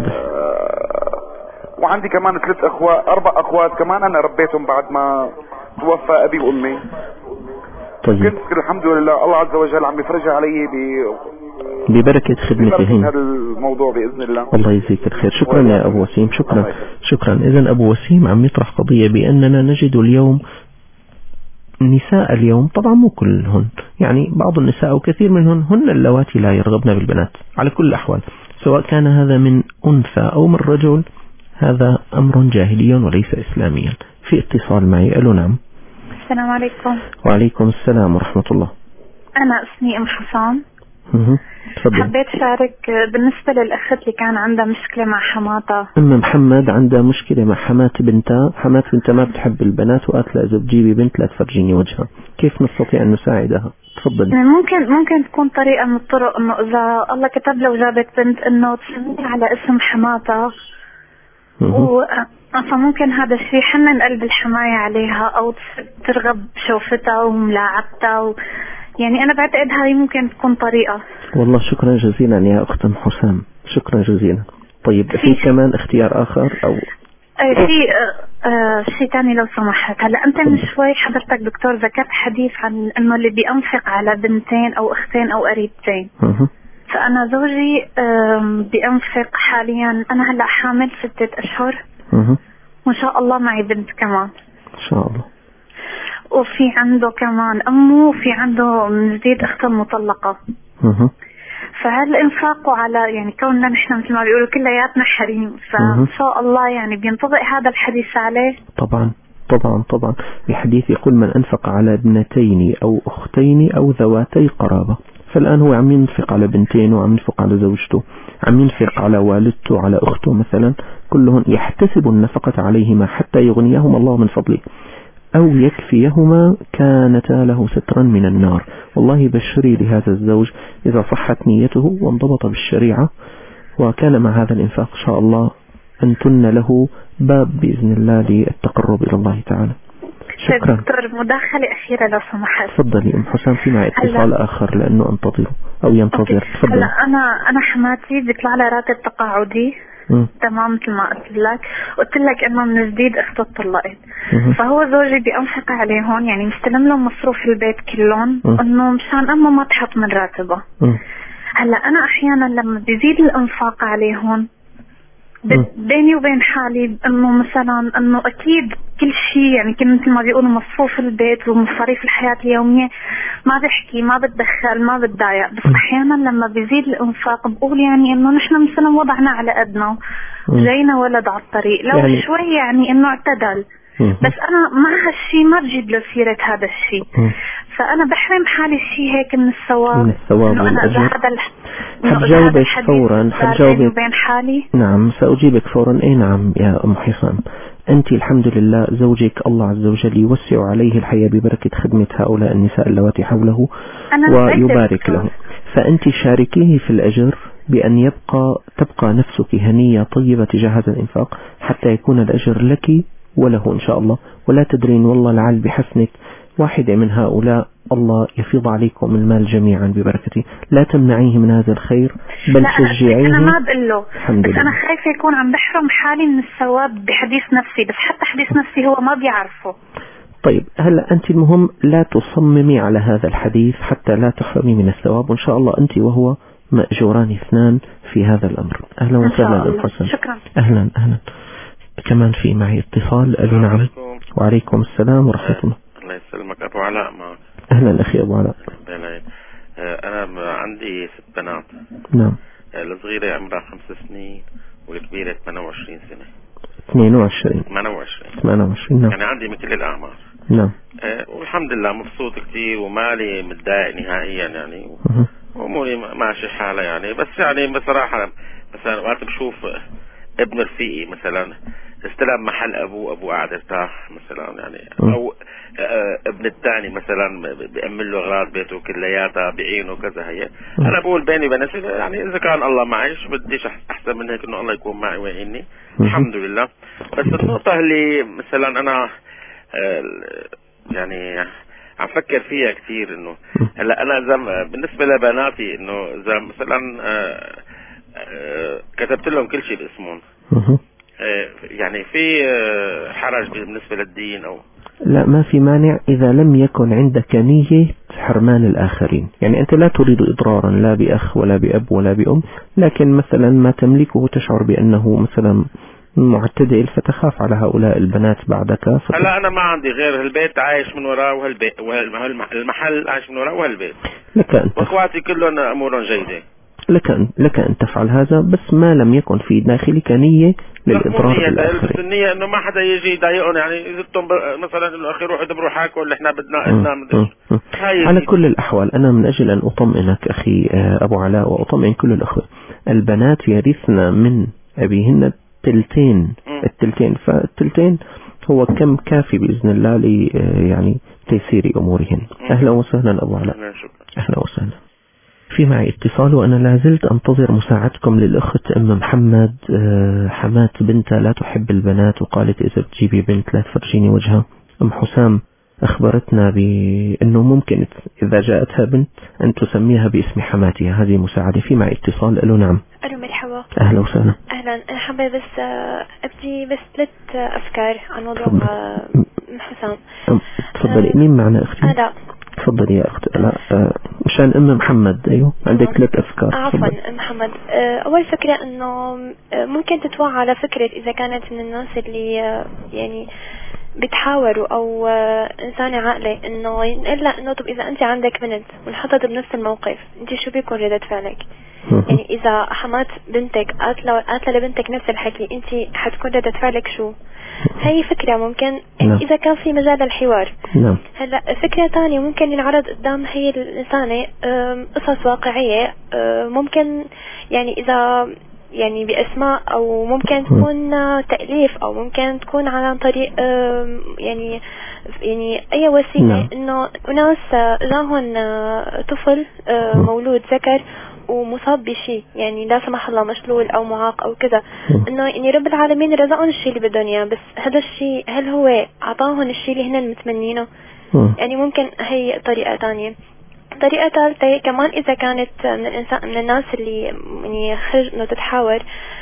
وعندي كمان 4 اخوات كمان انا ربيتهم بعد ما توفى ابي وامي. طيب. كنت الحمد لله الله عز وجل عم يفرجها علي ببركة خدمتهن هذا الموضوع بإذن الله. الله يجزيك الخير. شكرا يا أبو وسيم. شكرا. إذن أبو وسيم عم يطرح قضية بأننا نجد اليوم نساء اليوم، طبعا مو كلهن، يعني بعض النساء وكثير منهن هن اللواتي لا يرغبن بالبنات على كل الأحوال، سواء كان هذا من أنثى أو من رجل. هذا أمر جاهلي وليس إسلاميا. في اتصال معي. ألو نعم. السلام عليكم. وعليكم السلام ورحمة الله. أنا اسمي أم حسام. تفضل. حبيت شارك بالنسبة للأخت اللي كان عندها مشكلة مع حماتها. أم محمد عندها مشكلة مع حمات بنتها ما بتحب البنات وقالت لها إذا بتجيبي بنت لا تفرجيني وجهها. كيف نستطيع أن نساعدها؟ تفضل. ممكن تكون طريقة من الطرق إنه إذا الله كتب له وجابت بنت إنه تسميها على اسم حماتها، فممكن هذا الشيء حنن قلب الحماية عليها أو ترغب بشوفتها وملاعبتها يعني أنا بعتقد هاي ممكن تكون طريقة. والله شكرا جزيلا يا أخت حسام، شكرا جزيلا. طيب في كمان اختيار آخر أو في شيء تاني لو سمحت؟ هلا أنت من شوي حضرتك دكتور ذكرت حديث عن إنه اللي بينفق على بنتين أو أختين أو قريبتين. فأنا زوجي بينفق حاليا، أنا هلا حامل 6 أشهر وإن شاء الله معي بنت كمان إن شاء الله، وفي عنده كمان أمه وفي عنده من جديد أخته مطلقة. فهل إنفاقه على يعني كوننا نحن مثل ما بيقولوا كلياتنا حريم، فإن شاء الله يعني بينطبق هذا الحديث عليه؟ طبعا طبعا طبعا. الحديث يقول من أنفق على ابنتين أو أختين أو ذواتي قرابة. فالآن هو عم ينفق على بنتين وعم ينفق على زوجته، عم ينفق على والدته على أخته مثلا، كلهم يحتسب النفقة عليهما حتى يغنيهم الله من فضله أو يكفيهما كانتا له سترا من النار. والله بشري لهذا الزوج إذا صحت نيته وانضبط بالشريعة وكان مع هذا الإنفاق إن شاء الله أنتن له باب بإذن الله للتقرب إلى الله تعالى. شكرا. دكتور مداخلة أخيرة لو سمحت. تفضلي أم حسام، في معي اتصال آخر لأنه أنتظر أو ينتظر. تفضل. أنا حماتي بيطلع لها راتب تقاعدي تمام مثل ما قلت لك انه من جديد اخته اتطلقت، فهو زوجي بينفق عليهم يعني مستلم لهم مصروف البيت كلهم انه مشان امه ما تحط من راتبها. هلا انا احيانا لما بيزيد الانفاق عليهم بيني وبين حالي انه مثلا انه اكيد كل شيء يعني كم مثل ما بيقولوا مصروف البيت ومصاريف الحياة اليومية ما بحكي ما بتدخل ما بتضايق، بس احيانا لما بيزيد الانفاق بقول يعني انه نحن مثلا وضعنا على قدنا وجاينا ولد على الطريق لو يعني شوي يعني انه اعتدل، بس انا مع هالشي ما بجيب له سيرة هذا الشيء، فانا بحرم حالي شيء هيك من الثواب والأجر. حتجاوبك فورا، حتجاوبك بين حالي. نعم سأجيبك فورا. اي نعم يا أم حسام، أنت الحمد لله زوجك الله عز وجل يوسع عليه الحياة ببركة خدمة هؤلاء النساء اللواتي حوله ويبارك لهم، فأنت شاركيه في الأجر بأن تبقى نفسك هنية طيبة تجاه هذا الإنفاق حتى يكون الأجر لك وله إن شاء الله. ولا تدرين والله لعل بحسنك واحدة من هؤلاء الله يفيض عليكم المال جميعا ببركته. لا تمنعيه من هذا الخير بل شجعيه. أنا ما بقول له، بس أنا خايفة يكون عم بحرم حالي من الثواب بحديث نفسي، بس حتى حديث نفسي هو ما بيعرفه. طيب هلا أنت المهم لا تصممي على هذا الحديث حتى لا تحرمي من الثواب، وإن شاء الله أنت وهو مأجوران اثنان في هذا الأمر. أهلا وسهلا الحسن. شكرا. أهلا. كمان في معي اتصال. ألو نعم. وعليكم السلام ورحمة الله. الله يسلمك. أبو علاء معك. أهلا أخي أبو علاء. أنا عندي 6 بنات. نعم. الصغيرة عمرها 5 سنين والكبيرة 28 سنة. 28 نعم. يعني عندي مثل الأعمار. نعم. والحمد لله مبسوط كتير ومالي متضايق نهائيا يعني. وأموري ماشي حالة يعني، بس يعني بصراحة مثلا وقت بشوف ابن رفيقي مثلا استلم محل أبوه قاعد ارتاح مثلا يعني، أو ابن الثاني مثلا بيأمن له أغراض بيته كلياتها بعينه وكذا. هي أنا بقول بيني وبين نفسي يعني إذا كان الله معي شو بديش أحسن من هيك إنه الله يكون معي ويعيني الحمد لله. بس النقطة اللي مثلا أنا يعني عم فكر فيها كثير إنه هلا أنا بالنسبة لبناتي إنه إذا مثلا كتبت لهم كل شيء باسمهم يعني في حرج بالنسبة للدين أو لا؟ ما في مانع إذا لم يكن عندك نية حرمان الآخرين. يعني أنت لا تريد إضرارا لا بأخ ولا بأب ولا بأم، لكن مثلا ما تملكه تشعر بأنه مثلا معتدل فتخاف على هؤلاء البنات بعدك. هلا أنا ما عندي غير البيت عايش من وراه وهالبيت والمحل عايش من وراه وهالبيت، وأخواتي كلهم أمورهم جيدة. لك أن تفعل هذا، بس ما لم يكن في داخلك نية للإضرار بالآخرين. النية إنه ما حدا يجي يضايقهم يعني يزتهم مثلا إنه أخي روحوا دبروا حالكم اللي إحنا بدنا على كل الأحوال أنا من أجل أن أطمئنك أخي أبو علاء وأطمئن كل الأخوة، البنات يرثن من أبيهن التلتين، فالتلتين هو كم كافي بإذن الله يعني تيسير أمورهن. أهلا وسهلا أبو علاء. أهلا وسهلا. في معي اتصال وأنا لازلت أنتظر مساعدتكم للأخت أم محمد حمات بنتها لا تحب البنات وقالت إذا بتجيبي بنت لا تفرجيني وجهها. أم حسام أخبرتنا بأنه ممكن إذا جاءتها بنت أن تسميها باسم حماتها. هذه مساعدة. في معي اتصال. ألو نعم. ألو مرحبا. أهلا وسهلا. أهلا. أنا حابة بس أبدي بس 3 أفكار عن موضوع أم حسام. تفضلي. مين معنا أختي؟ لا تفضلي يا أخت. لا مشان أم محمد. أيوه عندك 3 أفكار. عفوا أم محمد. أول فكرة إنه ممكن تتوعى على فكرة إذا كانت من الناس اللي يعني بتحاوروا أو إنسانة عاقلة إنه ينقل لها إنه طب إذا أنت عندك بنت ونحطت بنفس الموقف أنت شو بيكون ردة فعلك؟ يعني إذا حمات بنتك قالت لبنتك نفس الحكي أنت حتكون ردة فعلك شو؟ هاي فكرة ممكن إذا كان في مجال الحوار. هلا فكرة تانية ممكن ينعرض قدام هي الإنسانة قصص واقعية ممكن يعني إذا يعني بأسماء أو ممكن تكون تأليف أو ممكن تكون عن طريق يعني أي وسيلة إنه ناس جاهن طفل مولود ذكر ومصاب بشيء يعني لا سمح الله مشلول أو معاق أو كذا، إنه يعني رب العالمين رزقهم الشيء اللي بدهم إياه، بس هذا الشيء هل هو عطاهم الشيء اللي هن متمنينه؟ يعني ممكن هي طريقة تانية. طريقة ثالثة كمان إذا كانت من الناس اللي يعني خرج إنه تتحاور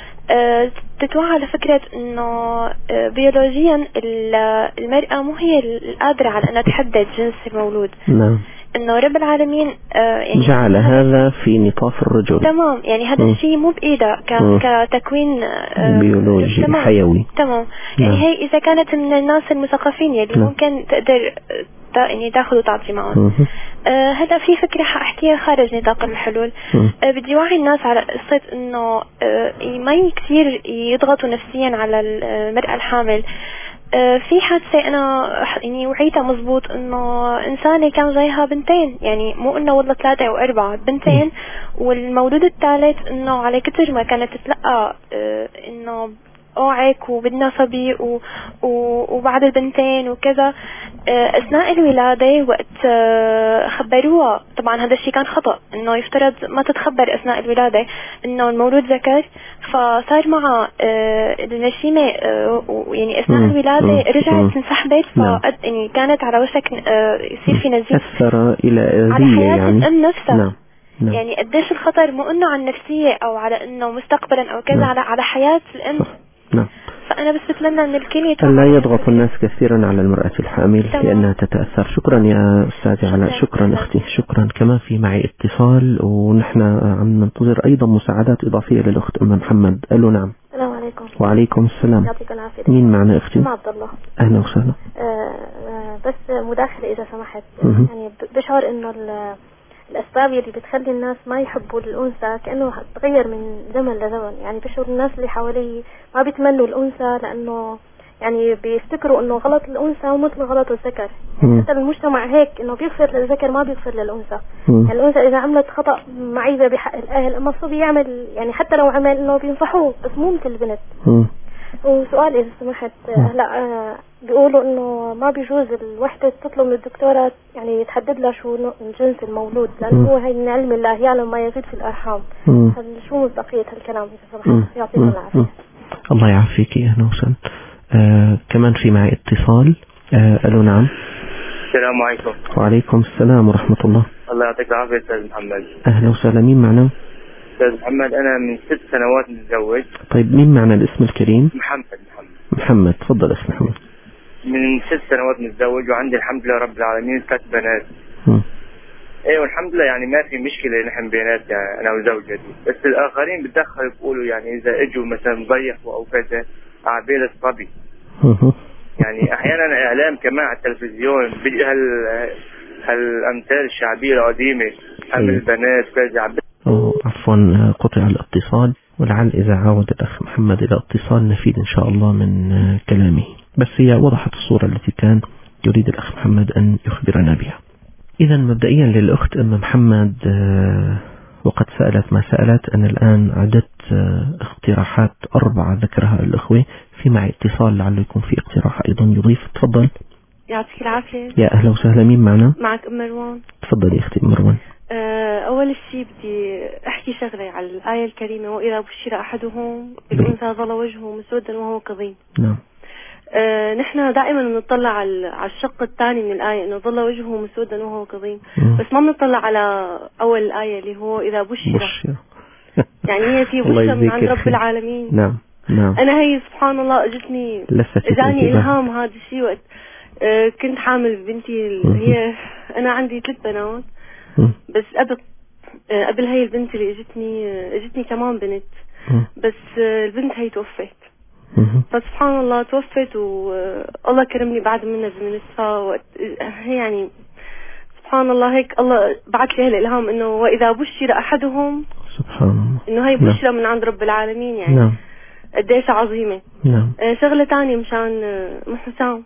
تتوعى على فكرة إنه بيولوجيا المرأة مو هي القادرة على أنها تحدد جنس المولود. نعم. إنه رب العالمين يعني جعل هذا في نطاق الرجل. تمام. يعني هذا الشيء مو بإيدها كتكوين بيولوجي حيوي. تمام. يعني هي إذا كانت من الناس المثقفين اللي ممكن تقدر يعني تاخذ وتعطي معهم. هذا في فكرة حأحكيها خارج نطاق الحلول. بدي وعي الناس على قصة إنه ما كثير يضغطوا نفسيا على المرأة الحامل. في حادثة أنا يعني وعيتها مزبوط إنه إنسانة كان جايها بنتين، يعني مو إنه والله 3 أو 4 بنتين، والمولود الثالث إنه على كتر ما كانت تتلقى إنه اوعك وبدنا صبي وبعد البنتين وكذا. اثناء الولادة وقت خبروها، طبعا هذا الشيء كان خطأ، انه يفترض ما تتخبر اثناء الولادة انه المولود ذكر، فصار معها النشيمة يعني اثناء الولادة رجعت انسحبت، يعني كانت على وشك يصير في نزيف أثر إلى على حياة يعني الأم نفسها. نعم. يعني قديش الخطر، مو انه على النفسية او على انه مستقبلا او كذا، على حياة الام. نعم. فانا بس بتمنى ان الكل لا يضغط الناس كثيرا على المرأة الحامل لانها تتأثر. شكرا يا استاذي علاء، شكرا اختي، شكرا. كمان في معي اتصال ونحن عم ننتظر ايضا مساعدات اضافية للاخت ام محمد. الو نعم. السلام عليكم. وعليكم السلام. يعطيك العافية. مين معنا اختي؟ عبد الله. اهلا وسهلا. بس مداخلة اذا سمحت. يعني بشعر انه الأسباب اللي بتخلي الناس ما يحبوا الأنثى كأنه تغير من زمن لزمن. يعني بشعر الناس اللي حوالي ما بيتمنوا الأنثى لأنه يعني بيفتكروا إنه غلط الأنثى ومثل غلط الذكر. حتى المجتمع هيك إنه بيغفر للذكر ما بيغفر للأنثى. يعني الأنثى إذا عملت خطأ معيبة بحق الأهل المفروض يعمل، يعني حتى لو عمل إنه بينصحوه، بس مو مثل البنت. وسؤال إذا سمحت، هلا بيقولوا إنه ما بيجوز الوحدة تطلب من الدكتورة يعني يتحدد لها شو الجنس المولود، لأنه هو هي من علم الله يعلم ما يزيد في الأرحام. شو مصداقية هالكلام إذا سمحت؟ يعطيك العافية. الله يعافيك. أهلا وسهلا. كمان في معي اتصال. ألو نعم. السلام عليكم. وعليكم السلام ورحمة الله. الله يعطيك العافية أستاذ محمد. أهلا وسهلا. مين معنا؟ أستاذ محمد، أنا من 6 سنوات متزوج. طيب مين معنا الاسم الكريم؟ محمد. تفضل أخي محمد. من 6 سنوات متزوج وعندي الحمد لله رب العالمين 3 بنات. ايوه الحمد لله، يعني ما في مشكلة نحن بينات يعني أنا وزوجتي، بس الآخرين بتدخلوا بيقولوا يعني إذا إجوا مثلا ضيفوا أو كذا عبيل الصبي. يعني أحيانا إعلام كمان على التلفزيون بيجي هالأمثال الشعبية القديمة حمل البنات كذا. عفوا قطع الاتصال، ولعل إذا عاود الأخ محمد إلى اتصال نفيد إن شاء الله من كلامه، بس هي وضحت الصورة التي كان يريد الأخ محمد أن يخبرنا بها. إذا مبدئيا للأخت أم محمد، وقد سألت ما سألت، أنا الآن عددت اقتراحات 4 ذكرها الأخوة. في معي اتصال لعله يكون في اقتراح أيضا يضيف. تفضل. يعطيك العافية. يا أهلا وسهلا. مين معنا؟ معك أم مروان. تفضلي أختي أم مروان. أول شيء بدي أحكي شغلة على الآية الكريمة: وإذا بشر أحدهم بالأنثى ظل وجهه مسودا وهو كظيم. نعم. نحن دائما نطلع على الشق الثاني من الآية إنه ظل وجهه مسودا وهو كظيم، بس ما بنطلع على أول الآية اللي هو إذا بشر. يعني هي في بشرة من عند رب العالمين. نعم. أنا هي سبحان الله إجاني إلهام هذا الشيء وقت كنت حامل بنتي. هي أنا عندي 3 بنات، بس قبل هي البنت اللي اجتني كمان بنت، بس البنت هي توفت. فسبحان الله توفت والله كرمني بعد منها بمنتها. يعني سبحان الله هيك الله بعث لي هالإلهام إنه وإذا بشر أحدهم، سبحان الله، إنه هي بشرة من عند رب العالمين. يعني نعم. قديش عظيمة. نعم. شغلة تانية مشان حسام،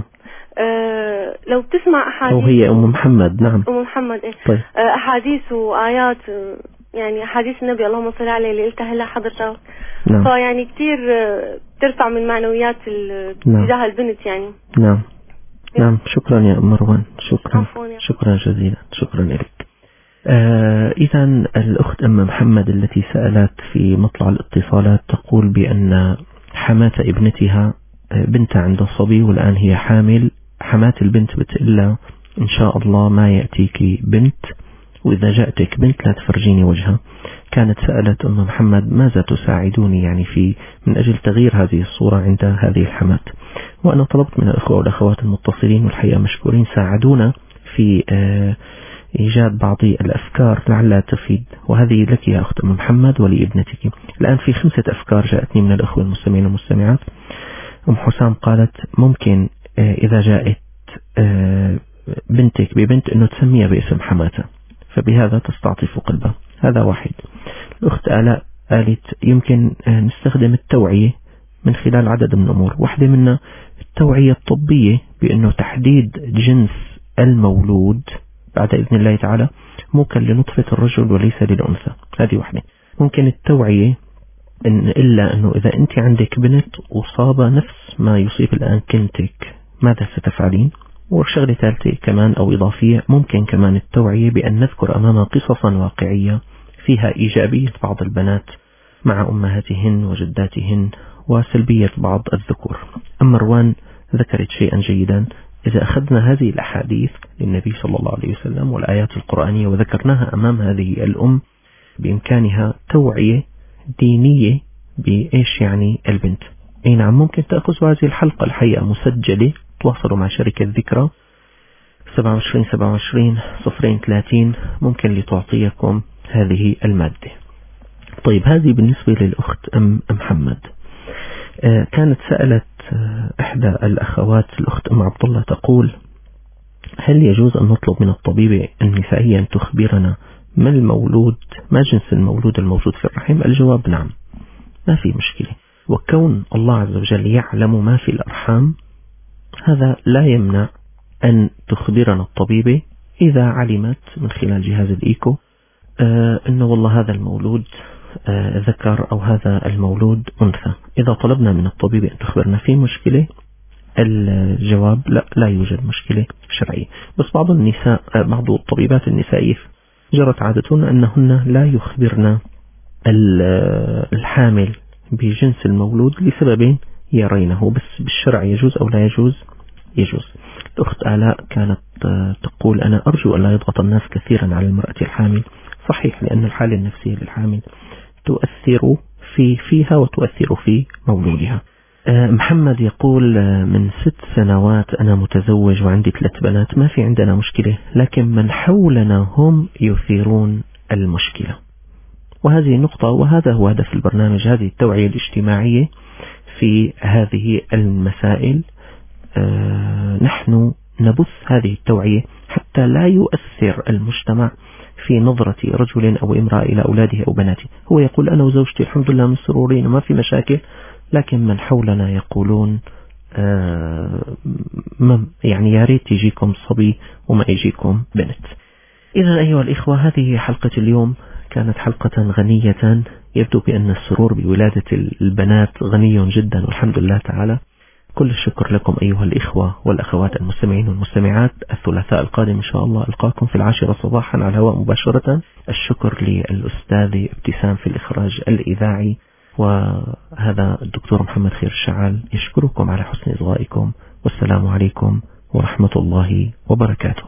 لو بتسمع أحاديث، وهي أم محمد. نعم أم محمد. طيب. أحاديث وآيات، يعني أحاديث النبي اللهم صل عليه اللي قلتها هلا حضرتك. نعم. فيعني كتير بترفع من معنويات تجاه البنت يعني. نعم. شكرا يا أم مروان. شكرا جزيلا. شكرا لك. إذا الأخت أم محمد التي سألت في مطلع الاتصالات تقول بأن حماة ابنتها بنت عند الصبي والآن هي حامل. حماة البنت بتقلها إن شاء الله ما يأتيك بنت، وإذا جاءتك بنت لا تفرجيني وجهها. كانت سألت أم محمد ماذا تساعدوني يعني في من أجل تغيير هذه الصورة عند هذه الحماة. وأنا طلبت من الأخوة والأخوات المتصلين والحقيقة مشكورين ساعدونا في إيجاد بعض الأفكار لعلها تفيد، وهذه لك يا أخت أم محمد ولابنتك. الآن في 5 أفكار جاءتني من الأخوة المستمعين والمستمعات. أم حسام قالت ممكن إذا جاءت بنتك ببنت أنه تسميها باسم حماتها، فبهذا تستعطف قلبها. هذا واحد. الأخت آلاء قالت يمكن نستخدم التوعية من خلال عدد من الأمور. واحدة منها التوعية الطبية بأنه تحديد جنس المولود بعد إذن الله تعالى ممكن لنطفة الرجل وليس للأنثى. هذه واحدة. ممكن التوعية إلا أنه إذا أنت عندك بنت وصاب نفس ما يصيب الآن كنتك ماذا ستفعلين؟ وشغلة ثالثة كمان أو إضافية، ممكن كمان التوعية بأن نذكر أمامها قصصا واقعية فيها إيجابية بعض البنات مع أمهاتهن وجداتهن وسلبية بعض الذكور. أما مروان ذكرت شيئا جيدا، إذا أخذنا هذه الأحاديث للنبي صلى الله عليه وسلم والآيات القرآنية وذكرناها أمام هذه الأم، بإمكانها توعية دينية بإيش يعني البنت. أي نعم، ممكن تأخذوا هذه الحلقة الحقيقة مسجلة، تواصلوا مع شركة ذكرى 27 ممكن لتعطيكم هذه المادة. طيب، هذه بالنسبة للأخت أم محمد. كانت سألت إحدى الأخوات الأخت أم عبد الله تقول: هل يجوز أن نطلب من الطبيبة النسائية أن تخبرنا ما جنس المولود الموجود في الرحم؟ الجواب نعم، ما في مشكلة. وكون الله عز وجل يعلم ما في الأرحام هذا لا يمنع أن تخبرنا الطبيبة إذا علمت من خلال جهاز الإيكو أنه والله هذا المولود ذكر أو هذا المولود أنثى. إذا طلبنا من الطبيب أن تخبرنا في مشكلة، الجواب لا يوجد مشكلة شرعية. بس بعض الطبيبات النسائية جرت عادتهن أنهن لا يخبرن الحامل بجنس المولود لسببين يرينه، بس بالشرع يجوز أو لا يجوز؟ يجوز. الأخت آلاء كانت تقول: أنا أرجو أن لا يضغط الناس كثيرا على المرأة الحامل. صحيح، لأن الحالة النفسية للحامل تؤثر فيها وتؤثر في مولودها. محمد يقول: من 6 سنوات أنا متزوج وعندي 3 بنات، ما في عندنا مشكلة، لكن من حولنا هم يثيرون المشكلة. وهذه نقطة، وهذا هو هدف البرنامج، هذه التوعية الاجتماعية في هذه المسائل. نحن نبث هذه التوعية حتى لا يؤثر المجتمع في نظرة رجل أو امرأة إلى أولاده أو بناته. هو يقول: أنا وزوجتي الحمد لله مسرورين وما في مشاكل، لكن من حولنا يقولون يعني يا ريت يجيكم صبي وما يجيكم بنت. إذا أيها الإخوة، هذه حلقة اليوم كانت حلقة غنية. يبدو بأن السرور بولادة البنات غني جدا والحمد لله تعالى. كل الشكر لكم أيها الإخوة والأخوات المستمعين والمستمعات. الثلاثاء القادم إن شاء الله ألقاكم في 10 صباحا على الهواء مباشرة. الشكر للأستاذ ابتسام في الإخراج الإذاعي، وهذا الدكتور محمد خير الشعال يشكركم على حسن إصغائكم، والسلام عليكم ورحمة الله وبركاته.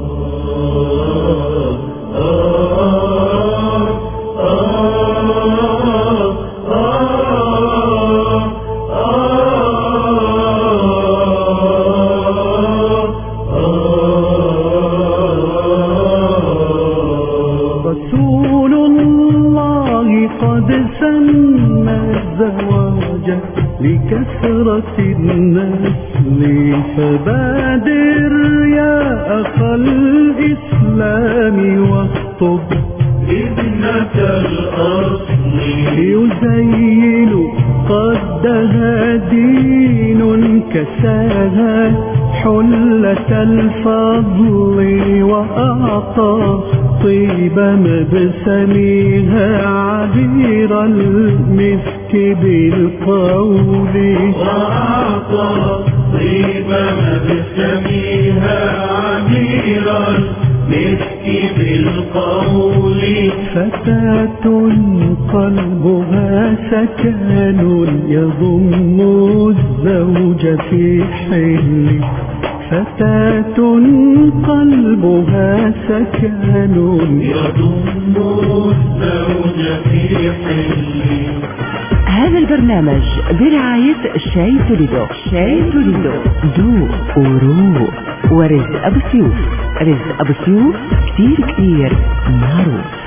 رسول الله قد سن الزواج لكثرة النسل، فبادر يا أخا الإسلام واخطب ابنة الأصل، يزين قدها دين كساها حلة الفضل، وأعطى طيب مبسمها عبير المسك بالقول، وأعطى طيب مبسمها عبير المسك بالقول. فتاة قلبها سكن يضم الزوج في حل، فتاة قلبها سكن يضم الزوج في حل. هذا البرنامج برعاية شاي توليدو. شاي توليدو ذوق وروق. ورزق أبو سيوف. رزق أبو سيوف كتير معروف.